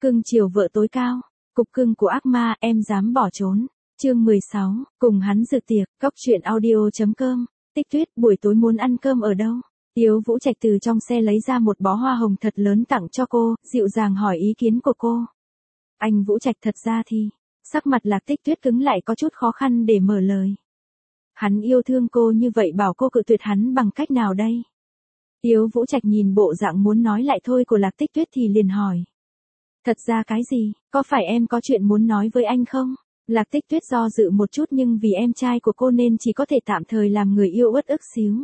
Cưng chiều vợ tối cao. Cục cưng của ác ma, em dám bỏ trốn. Chương 16, cùng hắn dự tiệc, góc truyện audio.com. Tích Tuyết, buổi tối muốn ăn cơm ở đâu? Tiếu Vũ Trạch từ trong xe lấy ra một bó hoa hồng thật lớn tặng cho cô, dịu dàng hỏi ý kiến của cô. Anh Vũ Trạch thật ra thì, sắc mặt Lạc Tích Tuyết cứng lại có chút khó khăn để mở lời. Hắn yêu thương cô như vậy bảo cô cự tuyệt hắn bằng cách nào đây? Tiếu Vũ Trạch nhìn bộ dạng muốn nói lại thôi của Lạc Tích Tuyết thì liền hỏi. Thật ra cái gì, có phải em có chuyện muốn nói với anh không? Lạc Tích Tuyết do dự một chút nhưng vì em trai của cô nên chỉ có thể tạm thời làm người yêu uất ức xíu.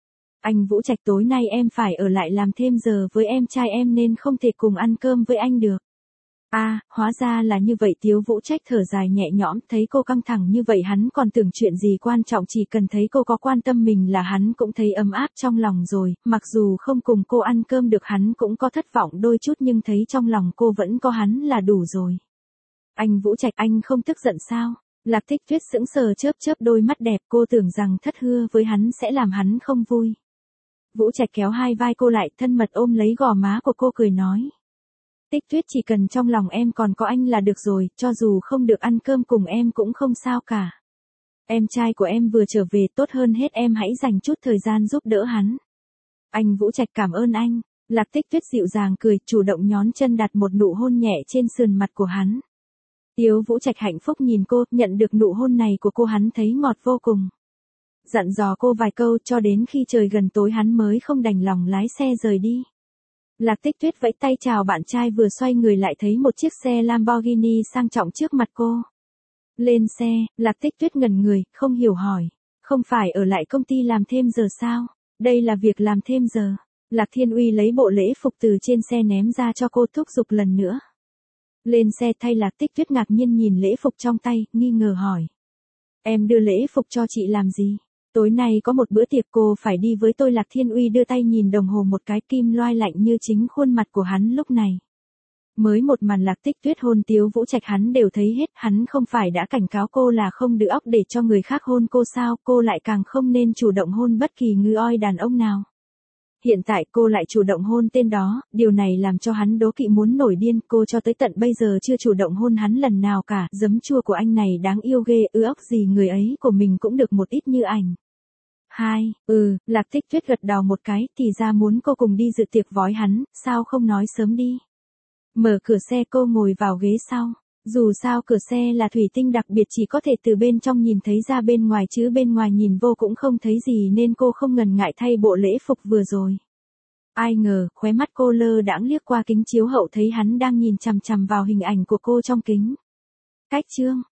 Anh Vũ Trạch tối nay em phải ở lại làm thêm giờ với em trai em nên không thể cùng ăn cơm với anh được. À, hóa ra là như vậy. Tiếu Vũ Trạch thở dài nhẹ nhõm, thấy cô căng thẳng như vậy hắn còn tưởng chuyện gì quan trọng, chỉ cần thấy cô có quan tâm mình là hắn cũng thấy ấm áp trong lòng rồi, mặc dù không cùng cô ăn cơm được hắn cũng có thất vọng đôi chút nhưng thấy trong lòng cô vẫn có hắn là đủ rồi. Anh Vũ Trạch, anh không tức giận sao? Lạc Tích Tuyết sững sờ chớp chớp đôi mắt đẹp, cô tưởng rằng thất hứa với hắn sẽ làm hắn không vui. Vũ Trạch kéo hai vai cô lại, thân mật ôm lấy gò má của cô cười nói. Tích Tuyết, chỉ cần trong lòng em còn có anh là được rồi, cho dù không được ăn cơm cùng em cũng không sao cả. Em trai của em vừa trở về, tốt hơn hết em hãy dành chút thời gian giúp đỡ hắn. Anh Vũ Trạch, cảm ơn anh. Lạc Tích Tuyết dịu dàng cười, chủ động nhón chân đặt một nụ hôn nhẹ trên sườn mặt của hắn. Tiếu Vũ Trạch hạnh phúc nhìn cô, nhận được nụ hôn này của cô hắn thấy ngọt vô cùng. Dặn dò cô vài câu cho đến khi trời gần tối hắn mới không đành lòng lái xe rời đi. Lạc Tích Tuyết vẫy tay chào bạn trai vừa xoay người lại thấy một chiếc xe Lamborghini sang trọng trước mặt cô. Lên xe, Lạc Tích Tuyết ngẩn người, không hiểu hỏi. Không phải ở lại công ty làm thêm giờ sao? Đây là việc làm thêm giờ. Lạc Thiên Uy lấy bộ lễ phục từ trên xe ném ra cho cô, thúc giục lần nữa. Lên xe thay. Lạc Tích Tuyết ngạc nhiên nhìn lễ phục trong tay, nghi ngờ hỏi. Em đưa lễ phục cho chị làm gì? Tối nay có một bữa tiệc, cô phải đi với tôi. Lạc Thiên Uy đưa tay nhìn đồng hồ một cái, kim loai lạnh như chính khuôn mặt của hắn lúc này. Mới một màn Lạc Tích Tuyết hôn Tiếu Vũ Trạch hắn đều thấy hết, hắn không phải đã cảnh cáo cô là không được óc để cho người khác hôn cô sao, cô lại càng không nên chủ động hôn bất kỳ ngư oi đàn ông nào. Hiện tại cô lại chủ động hôn tên đó, điều này làm cho hắn đố kỵ muốn nổi điên, cô cho tới tận bây giờ chưa chủ động hôn hắn lần nào cả, giấm chua của anh này đáng yêu ghê, óc gì người ấy của mình cũng được một ít như ảnh. Lạc Tích Tuyết gật đầu một cái, thì ra muốn cô cùng đi dự tiệc vói hắn, sao không nói sớm đi. Mở cửa xe cô ngồi vào ghế sau, dù sao cửa xe là thủy tinh đặc biệt chỉ có thể từ bên trong nhìn thấy ra bên ngoài chứ bên ngoài nhìn vô cũng không thấy gì nên cô không ngần ngại thay bộ lễ phục vừa rồi. Ai ngờ, khóe mắt cô lơ đãng liếc qua kính chiếu hậu thấy hắn đang nhìn chằm chằm vào hình ảnh của cô trong kính. Cách chương